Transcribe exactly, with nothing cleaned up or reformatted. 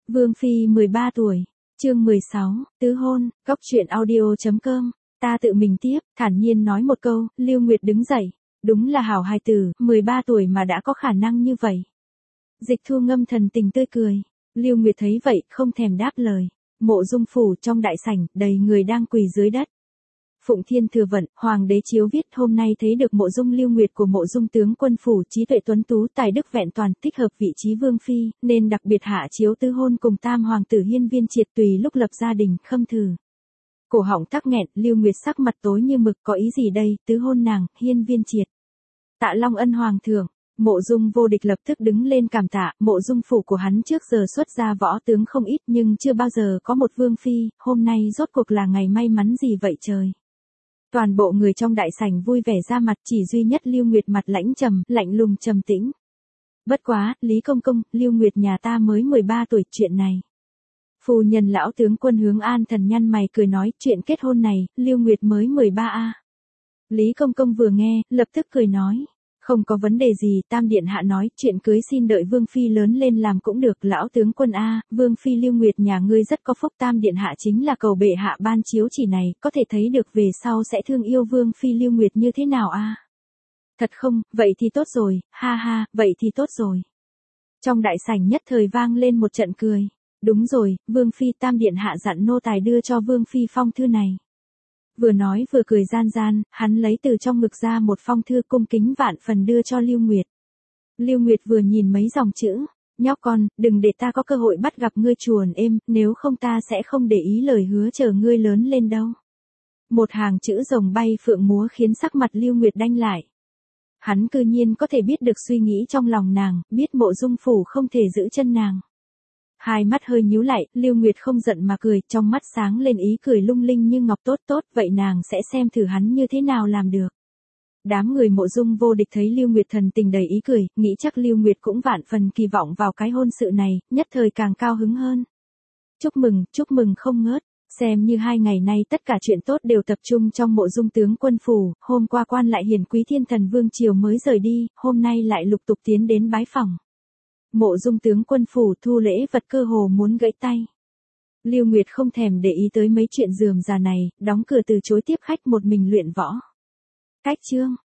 Vương Phi mười ba tuổi, chương mười sáu, tứ hôn, góc truyện audio chấm com, ta tự mình tiếp, thản nhiên nói một câu, Lưu Nguyệt đứng dậy, đúng là hảo hài tử, mười ba tuổi mà đã có khả năng như vậy. Dịch Thu ngâm thần tình tươi cười, Lưu Nguyệt thấy vậy, không thèm đáp lời. Mộ Dung phủ trong đại sảnh, đầy người đang quỳ dưới đất. Phụng Thiên thừa vận, Hoàng đế chiếu viết hôm nay thấy được mộ dung Lưu Nguyệt của mộ dung tướng quân phủ trí tuệ tuấn tú tài đức vẹn toàn thích hợp vị trí vương phi, nên đặc biệt hạ chiếu tứ hôn cùng tam hoàng tử Hiên Viên Triệt tùy lúc lập gia đình, khâm thử. Cổ họng tắc nghẹn, Lưu Nguyệt sắc mặt tối như mực, có ý gì đây, tứ hôn nàng, Hiên Viên Triệt. Tạ Long ân hoàng thượng. Mộ Dung Vô Địch lập tức đứng lên cảm tạ, mộ dung phủ của hắn trước giờ xuất ra võ tướng không ít nhưng chưa bao giờ có một vương phi, hôm nay rốt cuộc là ngày may mắn gì vậy trời. Toàn bộ người trong đại sảnh vui vẻ ra mặt, chỉ duy nhất Lưu Nguyệt mặt lãnh trầm, lạnh lùng trầm tĩnh. Bất quá, Lý Công Công, Lưu Nguyệt nhà ta mới mười ba tuổi, chuyện này. Phu nhân lão tướng quân Hướng An thần nhăn mày cười nói, chuyện kết hôn này, Lưu Nguyệt mới mười ba a. Lý Công Công vừa nghe, lập tức cười nói. Không có vấn đề gì, Tam Điện Hạ nói, chuyện cưới xin đợi Vương Phi lớn lên làm cũng được, lão tướng quân A, Vương Phi Lưu Nguyệt nhà ngươi rất có phúc, Tam Điện Hạ chính là cầu bệ hạ ban chiếu chỉ này, có thể thấy được về sau sẽ thương yêu Vương Phi Lưu Nguyệt như thế nào a? Thật không, vậy thì tốt rồi, ha ha, vậy thì tốt rồi. Trong đại sảnh nhất thời vang lên một trận cười. Đúng rồi, Vương Phi Tam Điện Hạ dặn nô tài đưa cho Vương Phi phong thư này. Vừa nói vừa cười gian gian, hắn lấy từ trong ngực ra một phong thư cung kính vạn phần đưa cho Lưu Nguyệt. Lưu Nguyệt vừa nhìn mấy dòng chữ, nhóc con, đừng để ta có cơ hội bắt gặp ngươi chuồn êm, nếu không ta sẽ không để ý lời hứa chờ ngươi lớn lên đâu. Một hàng chữ rồng bay phượng múa khiến sắc mặt Lưu Nguyệt đanh lại. Hắn cư nhiên có thể biết được suy nghĩ trong lòng nàng, biết mộ dung phủ không thể giữ chân nàng. Hai mắt hơi nhíu lại, Lưu Nguyệt không giận mà cười, trong mắt sáng lên ý cười lung linh như ngọc tốt tốt, vậy nàng sẽ xem thử hắn như thế nào làm được. Đám người mộ dung Vô Địch thấy Lưu Nguyệt thần tình đầy ý cười, nghĩ chắc Lưu Nguyệt cũng vạn phần kỳ vọng vào cái hôn sự này, nhất thời càng cao hứng hơn. Chúc mừng, chúc mừng không ngớt, xem như hai ngày nay tất cả chuyện tốt đều tập trung trong mộ dung tướng quân phủ, hôm qua quan lại hiền quý thiên thần vương triều mới rời đi, hôm nay lại lục tục tiến đến bái phỏng. Mộ dung tướng quân phủ thu lễ vật cơ hồ muốn gãy tay. Lưu Nguyệt không thèm để ý tới mấy chuyện rườm rà này, đóng cửa từ chối tiếp khách một mình luyện võ. Cách chương,